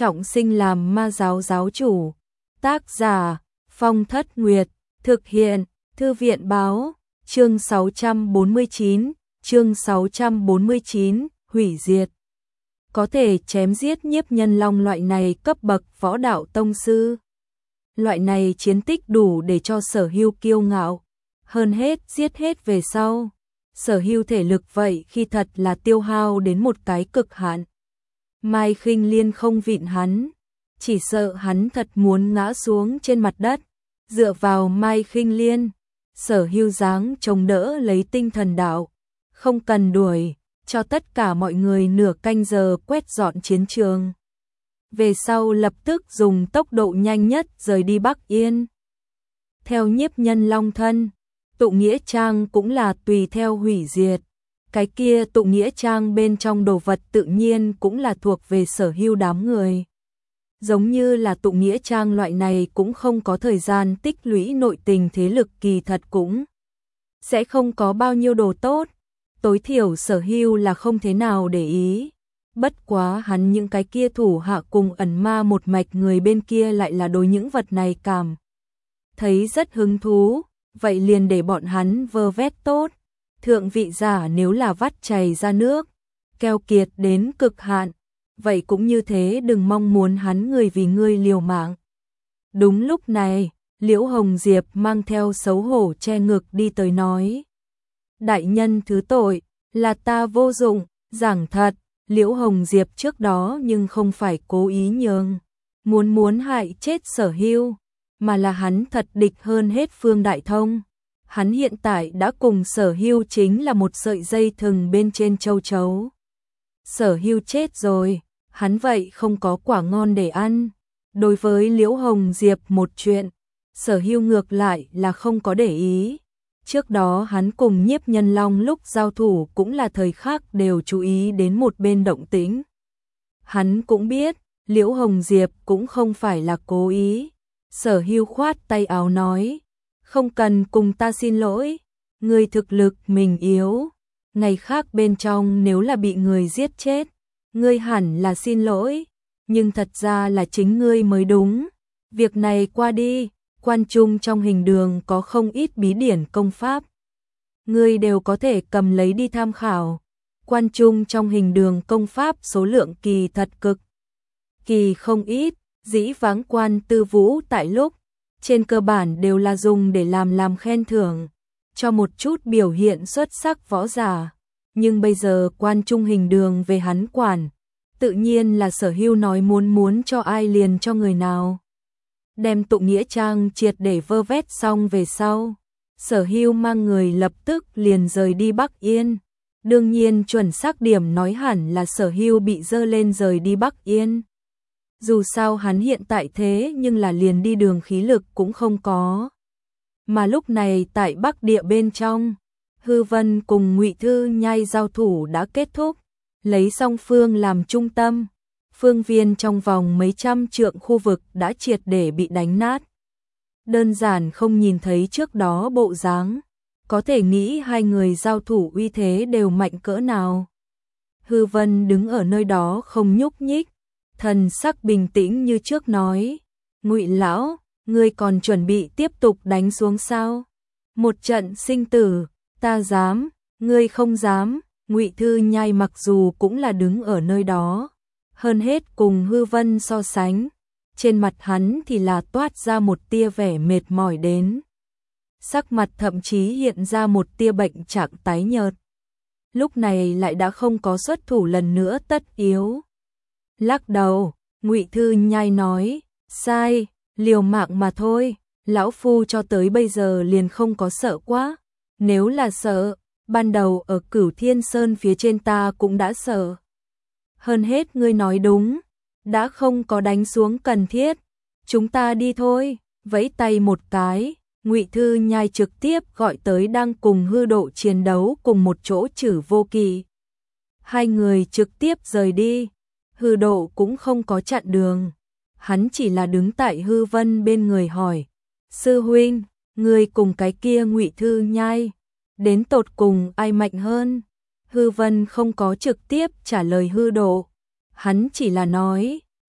trọng sinh làm ma giáo giáo chủ. Tác giả Phong Thất Nguyệt, thực hiện Thư viện báo, chương 649, hủy diệt. Có thể chém giết nhiếp nhân long loại này cấp bậc võ đạo tông sư. Loại này chiến tích đủ để cho Sở Hưu kiêu ngạo, hơn hết giết hết về sau. Sở Hưu thể lực vậy khi thật là tiêu hao đến một cái cực hạn. Mai Khinh Liên không vịn hắn, chỉ sợ hắn thật muốn ngã xuống trên mặt đất. Dựa vào Mai Khinh Liên, Sở Hưu dáng chống đỡ lấy tinh thần đạo, không cần đuổi, cho tất cả mọi người nửa canh giờ quét dọn chiến trường. Về sau lập tức dùng tốc độ nhanh nhất rời đi Bắc Yên. Theo nhiếp nhân long thân, tụ nghĩa trang cũng là tùy theo hủy diệt. Cái kia tụ nghĩa trang bên trong đồ vật tự nhiên cũng là thuộc về Sở Hưu đám người. Giống như là tụ nghĩa trang loại này cũng không có thời gian tích lũy nội tình thế lực, kỳ thật cũng sẽ không có bao nhiêu đồ tốt. Tối thiểu Sở Hưu là không thế nào để ý. Bất quá hắn những cái kia thủ hạ cùng ẩn ma một mạch người bên kia lại là đối những vật này cảm thấy rất hứng thú, vậy liền để bọn hắn vơ vét tốt. Thượng vị giả nếu là vắt chảy ra nước, keo kiệt đến cực hạn, vậy cũng như thế đừng mong muốn hắn người vì ngươi liều mạng. Đúng lúc này, Liễu Hồng Diệp mang theo xấu hổ che ngực đi tới nói: đại nhân thứ tội, là ta vô dụng. Giảng thật, Liễu Hồng Diệp trước đó nhưng không phải cố ý nhường, muốn hại chết Sở Hưu, mà là hắn thật địch hơn hết Phương Đại Thông. Hắn hiện tại đã cùng Sở Hưu chính là một sợi dây thừng bên trên châu chấu. Sở Hưu chết rồi, hắn vậy không có quả ngon để ăn. Đối với Liễu Hồng Diệp một chuyện, Sở Hưu ngược lại là không có để ý. Trước đó hắn cùng nhiếp nhân long lúc giao thủ cũng là thời khắc đều chú ý đến một bên động tĩnh. Hắn cũng biết, Liễu Hồng Diệp cũng không phải là cố ý. Sở Hưu khoát tay áo nói: không cần cùng ta xin lỗi, ngươi thực lực mình yếu. Ngày khác bên trong nếu là bị người giết chết, ngươi hẳn là xin lỗi, nhưng thật ra là chính ngươi mới đúng. Việc này qua đi, quan trung trong hình đường có không ít bí điển công pháp, ngươi đều có thể cầm lấy đi tham khảo. Quan trung trong hình đường công pháp số lượng kỳ thật cực kỳ không ít, dĩ vãng Quan Tư Vũ tại lúc trên cơ bản đều là dùng để làm khen thưởng cho một chút biểu hiện xuất sắc võ giả, nhưng bây giờ quan trung hình đường về hắn quản, tự nhiên là Sở Hưu nói muốn cho ai liền cho người nào. Đem tụ nghĩa trang triệt để vơ vét xong về sau, Sở Hưu mang người lập tức liền rời đi Bắc Yên. Đương nhiên chuẩn xác điểm nói hẳn là Sở Hưu bị dơ lên rời đi Bắc Yên. Dù sao hắn hiện tại thế nhưng là liền đi đường khí lực cũng không có. Mà lúc này tại Bắc Địa bên trong, Hư Vân cùng Ngụy Thư Nhai giao thủ đã kết thúc, lấy song phương làm trung tâm, phương viên trong vòng mấy trăm trượng khu vực đã triệt để bị đánh nát. Đơn giản không nhìn thấy trước đó bộ dáng, có thể nghĩ hai người giao thủ uy thế đều mạnh cỡ nào. Hư Vân đứng ở nơi đó không nhúc nhích, thần sắc bình tĩnh như trước nói: Ngụy lão, ngươi còn chuẩn bị tiếp tục đánh xuống sao? Một trận sinh tử, ta dám, ngươi không dám. Ngụy Thư Nhai mặc dù cũng là đứng ở nơi đó, hơn hết cùng Hư Vân so sánh, trên mặt hắn thì là toát ra một tia vẻ mệt mỏi đến. Sắc mặt thậm chí hiện ra một tia bệnh trạng tái nhợt. Lúc này lại đã không có xuất thủ lần nữa tất yếu. Lắc đầu, Ngụy Thư Nhai nói: sai, liều mạng mà thôi, lão phu cho tới bây giờ liền không có sợ quá. Nếu là sợ, ban đầu ở Cửu Thiên Sơn phía trên ta cũng đã sợ. Hơn hết ngươi nói đúng, đã không có đánh xuống cần thiết, chúng ta đi thôi. Vẫy tay một cái, Ngụy Thư Nhai trực tiếp gọi tới đang cùng Hư Độ chiến đấu cùng một chỗ Trử Vô Kỵ. Hai người trực tiếp rời đi. Hư Độ cũng không có chặn đường, hắn chỉ là đứng tại Hư Vân bên người hỏi: sư huynh, ngươi cùng cái kia Ngụy Thư Nhai, đến tột cùng ai mạnh hơn? Hư Vân không có trực tiếp trả lời Hư Độ, hắn chỉ là nói: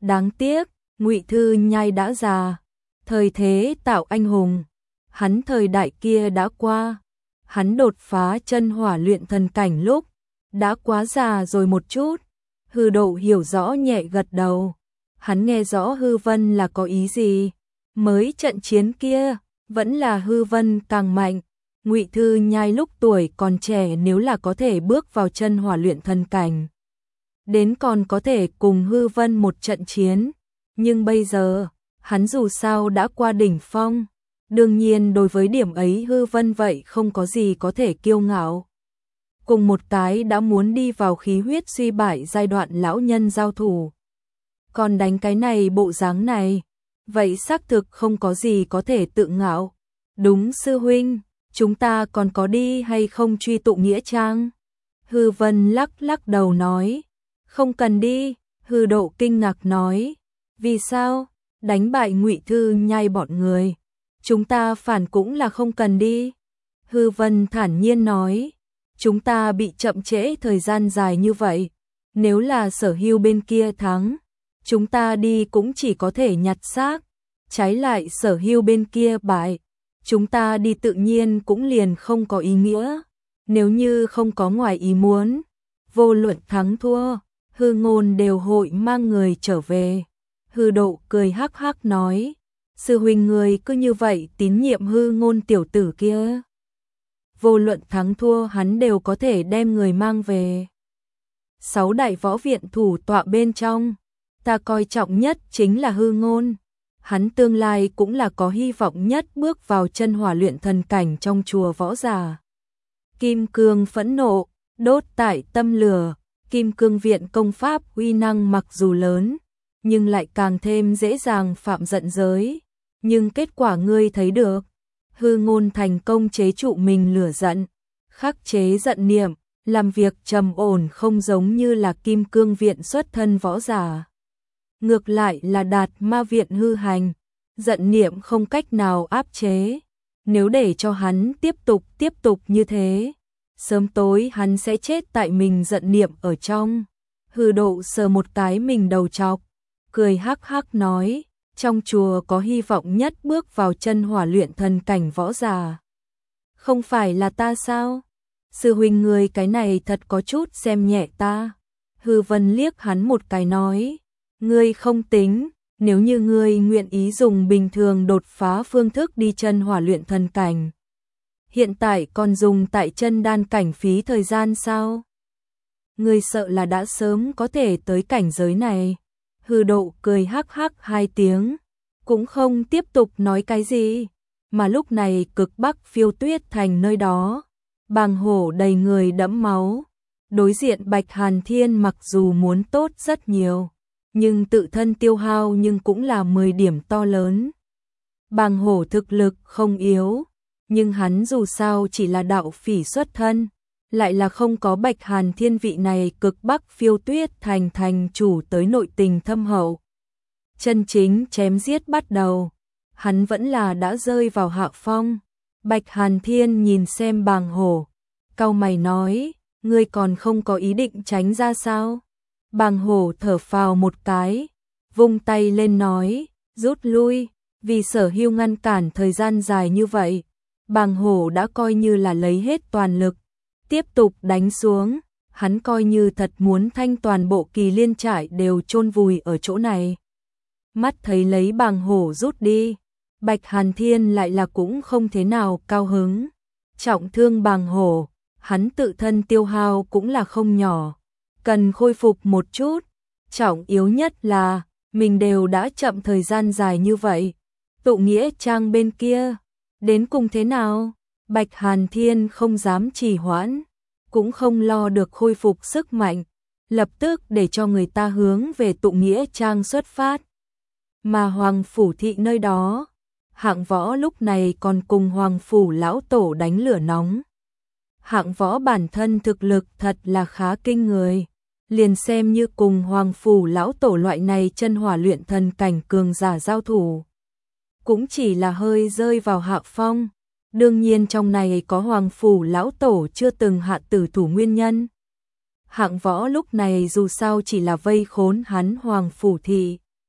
Đáng tiếc, Ngụy Thư Nhai đã già, thời thế tạo anh hùng, hắn thời đại kia đã qua, hắn đột phá chân hỏa luyện thần cảnh lúc đã quá già rồi một chút. Hư Độ hiểu rõ nhẹ gật đầu, hắn nghe rõ Hư Vân là có ý gì, mới trận chiến kia, vẫn là Hư Vân càng mạnh. Ngụy Thư Nhai lúc tuổi còn trẻ nếu là có thể bước vào chân hỏa luyện thần cảnh, đến còn có thể cùng Hư Vân một trận chiến, nhưng bây giờ, hắn dù sao đã qua đỉnh phong, đương nhiên đối với điểm ấy Hư Vân vậy không có gì có thể kiêu ngạo. Cùng một cái đã muốn đi vào khí huyết suy bại giai đoạn lão nhân giao thủ, còn đánh cái này bộ dáng này, vậy xác thực không có gì có thể tự ngạo. Đúng sư huynh, chúng ta còn có đi hay không truy tụ nghĩa trang? Hư Vân lắc lắc đầu nói, không cần đi. Hư Độ kinh ngạc nói, vì sao? Đánh bại Ngụy Thư Nhai bọn người, chúng ta phản cũng là không cần đi. Hư Vân thản nhiên nói, chúng ta bị chậm trễ thời gian dài như vậy, nếu là Sở Hưu bên kia thắng, chúng ta đi cũng chỉ có thể nhặt xác, trái lại Sở Hưu bên kia bại, chúng ta đi tự nhiên cũng liền không có ý nghĩa. Nếu như không có ngoài ý muốn, vô luận thắng thua, Hư Ngôn đều hội mang người trở về. Hư Độ cười hắc hắc nói, sư huynh người cứ như vậy tín nhiệm Hư Ngôn tiểu tử kia, vô luận thắng thua hắn đều có thể đem người mang về. 6 đại võ viện thủ tọa bên trong, ta coi trọng nhất chính là Hư Ngôn, hắn tương lai cũng là có hy vọng nhất bước vào chân hỏa luyện thần cảnh trong chùa võ giả. Kim cương phẫn nộ, đốt tại tâm lửa. Kim cương viện công pháp uy năng mặc dù lớn, nhưng lại càng thêm dễ dàng phạm giận giới. Nhưng kết quả ngươi thấy được, Hư Ngôn thành công chế trụ mình lửa giận, khắc chế giận niệm, làm việc trầm ổn không giống như là Kim cương viện xuất thân võ giả. Ngược lại là Đạt Ma viện hư hành, giận niệm không cách nào áp chế. Nếu để cho hắn tiếp tục như thế, sớm tối hắn sẽ chết tại mình giận niệm ở trong. Hư Độ sờ một cái mình đầu trọc, cười hắc hắc nói, trong chùa có hy vọng nhất bước vào chân hỏa luyện thần cảnh võ giả, không phải là ta sao? Sư huynh người cái này thật có chút xem nhẹ ta. Hư Vân liếc hắn một cái nói, ngươi không tính, nếu như ngươi nguyện ý dùng bình thường đột phá phương thức đi chân hỏa luyện thần cảnh, hiện tại còn dùng tại chân đan cảnh phí thời gian sao? Ngươi sợ là đã sớm có thể tới cảnh giới này. Hư Độ cười hắc hắc 2 tiếng, cũng không tiếp tục nói cái gì, mà lúc này cực bắc Phiêu Tuyết thành nơi đó, bàng hổ đầy người đẫm máu, đối diện Bạch Hàn Thiên mặc dù muốn tốt rất nhiều, nhưng tự thân tiêu hao nhưng cũng là 10 điểm to lớn. Bàng hổ thực lực không yếu, nhưng hắn dù sao chỉ là đạo phỉ xuất thân, lại là không có Bạch Hàn Thiên vị này cực bắc Phiêu Tuyết thành thành chủ tới nội tình thâm hậu. Chân chính chém giết bắt đầu, hắn vẫn là đã rơi vào hạ phong. Bạch Hàn Thiên nhìn xem bàng hổ, cau mày nói, ngươi còn không có ý định tránh ra sao? Bàng hổ thở phào một cái, vung tay lên nói, rút lui, vì Sở Hưu ngăn cản thời gian dài như vậy. Bàng hổ đã coi như là lấy hết toàn lực, tiếp tục đánh xuống, hắn coi như thật muốn thanh toàn bộ Kỳ Liên trại đều chôn vùi ở chỗ này. Mắt thấy lấy bàng hổ rút đi, Bạch Hàn Thiên lại là cũng không thế nào cao hứng. Trọng thương bàng hổ, hắn tự thân tiêu hao cũng là không nhỏ, cần khôi phục một chút. Trọng yếu nhất là, mình đều đã chậm thời gian dài như vậy. Tụ nghĩa trang bên kia, đến cùng thế nào? Bạch Hàn Thiên không dám trì hoãn, cũng không lo được khôi phục sức mạnh, lập tức để cho người ta hướng về tụ nghĩa trang xuất phát. Mà Hoàng Phủ Thị nơi đó, Hạng Võ lúc này còn cùng Hoàng Phủ Lão Tổ đánh lửa nóng. Hạng Võ bản thân thực lực thật là khá kinh người, liền xem như cùng Hoàng Phủ Lão Tổ loại này chân hỏa luyện thần cảnh cường giả giao thủ, cũng chỉ là hơi rơi vào hạ phong. Đương nhiên trong này có Hoàng Phủ Lão Tổ chưa từng hạ tử thủ nguyên nhân. Hạng Võ lúc này dù sao chỉ là vây khốn hắn Hoàng Phủ Thị,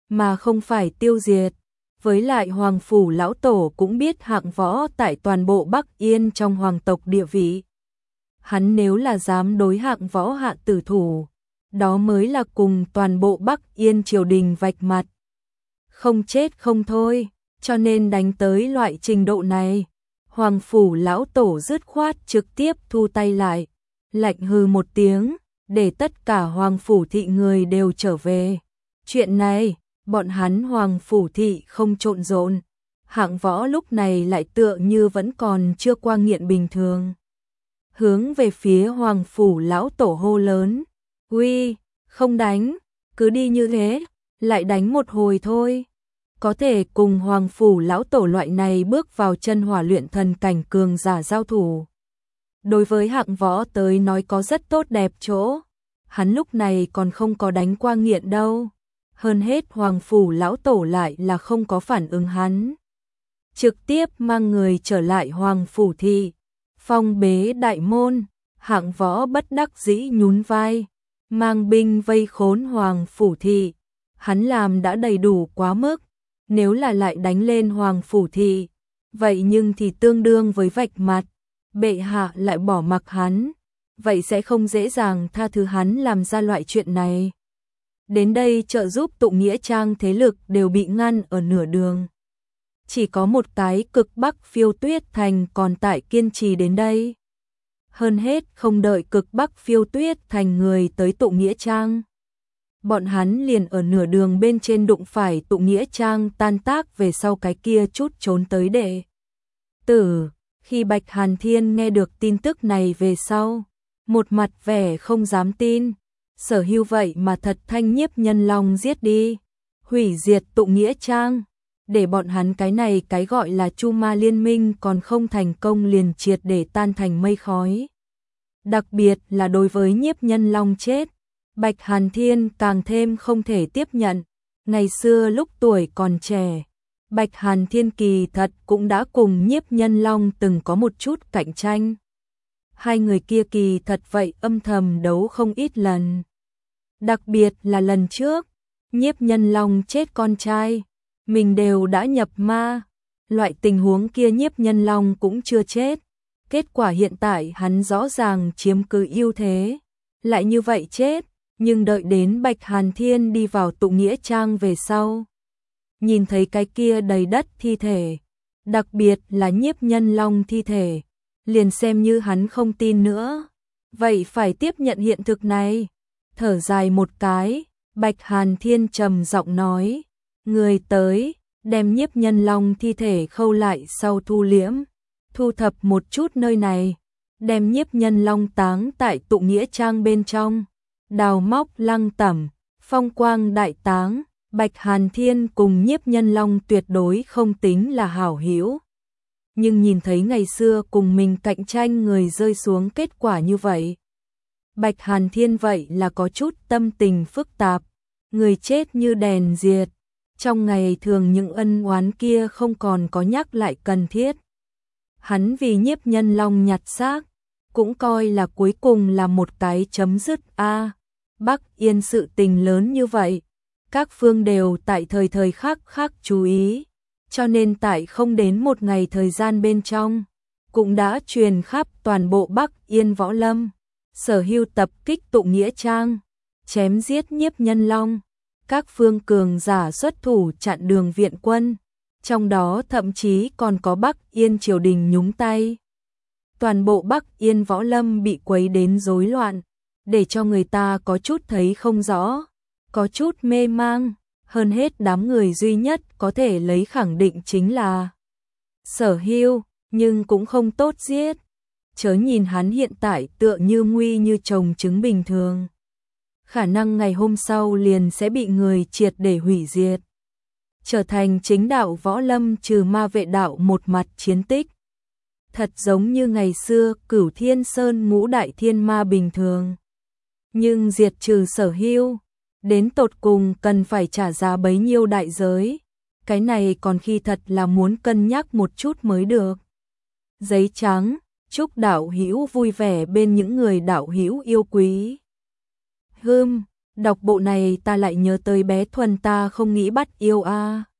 mà không phải tiêu diệt. Với lại Hoàng Phủ Lão Tổ cũng biết Hạng Võ tại toàn bộ Bắc Yên trong hoàng tộc địa vị. Hắn nếu là dám đối Hạng Võ hạ tử thủ, đó mới là cùng toàn bộ Bắc Yên triều đình vạch mặt. Không chết không thôi, cho nên đánh tới loại trình độ này. Hoàng Phủ Lão Tổ dứt khoát trực tiếp thu tay lại, lạnh hừ một tiếng, để tất cả Hoàng Phủ thị người đều trở về. Chuyện này, bọn hắn Hoàng Phủ thị không trộn rộn. Hạng Võ lúc này lại tựa như vẫn còn chưa qua nghiện bình thường. Hướng về phía Hoàng Phủ Lão Tổ hô lớn, uy, không đánh, cứ đi như thế, lại đánh một hồi thôi. Có thể cùng Hoàng Phủ Lão Tổ loại này bước vào chân hỏa luyện thần cảnh cường giả giao thủ. Đối với Hạng Võ tới nói có rất tốt đẹp chỗ, hắn lúc này còn không có đánh qua nghiện đâu. Hơn hết Hoàng Phủ Lão Tổ lại là không có phản ứng hắn. Trực tiếp mang người trở lại Hoàng Phủ thị, phong bế đại môn. Hạng Võ bất đắc dĩ nhún vai, mang binh vây khốn Hoàng Phủ thị. Hắn làm đã đầy đủ quá mức, nếu là lại đánh lên Hoàng Phủ thị, vậy nhưng thì tương đương với vạch mặt. Bệ hạ lại bỏ mặc hắn, vậy sẽ không dễ dàng tha thứ hắn làm ra loại chuyện này. Đến đây trợ giúp tụ nghĩa trang thế lực đều bị ngăn ở nửa đường. Chỉ có một cái cực Bắc Phiêu Tuyết Thành còn tại kiên trì đến đây. Hơn hết không đợi cực Bắc Phiêu Tuyết Thành người tới tụ nghĩa trang, bọn hắn liền ở nửa đường bên trên đụng phải tụ nghĩa trang tan tác về sau cái kia chút trốn tới đệ tử. Khi Bạch Hàn Thiên nghe được tin tức này về sau, một mặt vẻ không dám tin. Sở Hưu vậy mà thật thanh Nhiếp Nhân Long giết đi, hủy diệt tụ nghĩa trang, để bọn hắn cái này cái gọi là Chu Ma liên minh còn không thành công liền triệt để tan thành mây khói. Đặc biệt là đối với Nhiếp Nhân Long chết, Bạch Hàn Thiên càng thêm không thể tiếp nhận. Ngày xưa lúc tuổi còn trẻ, Bạch Hàn Thiên kỳ thật cũng đã cùng Nhiếp Nhân Long từng có một chút cạnh tranh. Hai người kia kỳ thật vậy âm thầm đấu không ít lần. Đặc biệt là lần trước, Nhiếp Nhân Long chết con trai, mình đều đã nhập ma. Loại tình huống kia Nhiếp Nhân Long cũng chưa chết. Kết quả hiện tại hắn rõ ràng chiếm cứ ưu thế, lại như vậy chết. Nhưng đợi đến Bạch Hàn Thiên đi vào tụ nghĩa trang về sau, nhìn thấy cái kia đầy đất thi thể, đặc biệt là Nhiếp Nhân Long thi thể, liền xem như hắn không tin nữa, vậy phải tiếp nhận hiện thực này. Thở dài một cái, Bạch Hàn Thiên trầm giọng nói, người tới, đem Nhiếp Nhân Long thi thể khâu lại sau thu liễm, thu thập một chút nơi này, đem Nhiếp Nhân Long táng tại tụ nghĩa trang bên trong, đào móc lăng tẩm, phong quang đại táng. Bạch Hàn Thiên cùng Nhiếp Nhân Long tuyệt đối không tính là hảo hữu, nhưng nhìn thấy ngày xưa cùng mình cạnh tranh người rơi xuống kết quả như vậy, Bạch Hàn Thiên vậy là có chút tâm tình phức tạp. Người chết như đèn diệt, trong ngày thường những ân oán kia không còn có nhắc lại cần thiết. Hắn vì Nhiếp Nhân Long nhặt xác, cũng coi là cuối cùng là một cái chấm dứt a. Bắc Yên sự tình lớn như vậy, các phương đều tại thời khắc chú ý, cho nên tại không đến một ngày thời gian bên trong, cũng đã truyền khắp toàn bộ Bắc Yên võ lâm. Sở Hưu tập kích tụ nghĩa trang, chém giết Nhiếp Nhân Long, các phương cường giả xuất thủ chặn đường viện quân, trong đó thậm chí còn có Bắc Yên triều đình nhúng tay. Toàn bộ Bắc Yên võ lâm bị quấy đến rối loạn, để cho người ta có chút thấy không rõ, có chút mê mang. Hơn hết đám người duy nhất có thể lấy khẳng định chính là Sở Hưu, nhưng cũng không tốt giết. Chớ nhìn hắn hiện tại tựa như nguy như trồng trứng bình thường, khả năng ngày hôm sau liền sẽ bị người triệt để hủy diệt, trở thành chính đạo võ lâm trừ ma vệ đạo một mặt chiến tích. Thật giống như ngày xưa Cửu Thiên Sơn ngũ đại thiên ma bình thường. Nhưng diệt trừ Sở Hưu, đến tột cùng cần phải trả giá bấy nhiêu đại giới, cái này còn khi thật là muốn cân nhắc một chút mới được. Giấy trắng, chúc đạo hữu vui vẻ bên những người đạo hữu yêu quý. Đọc bộ này ta lại nhớ tới bé Thuần, ta không nghĩ bắt yêu a.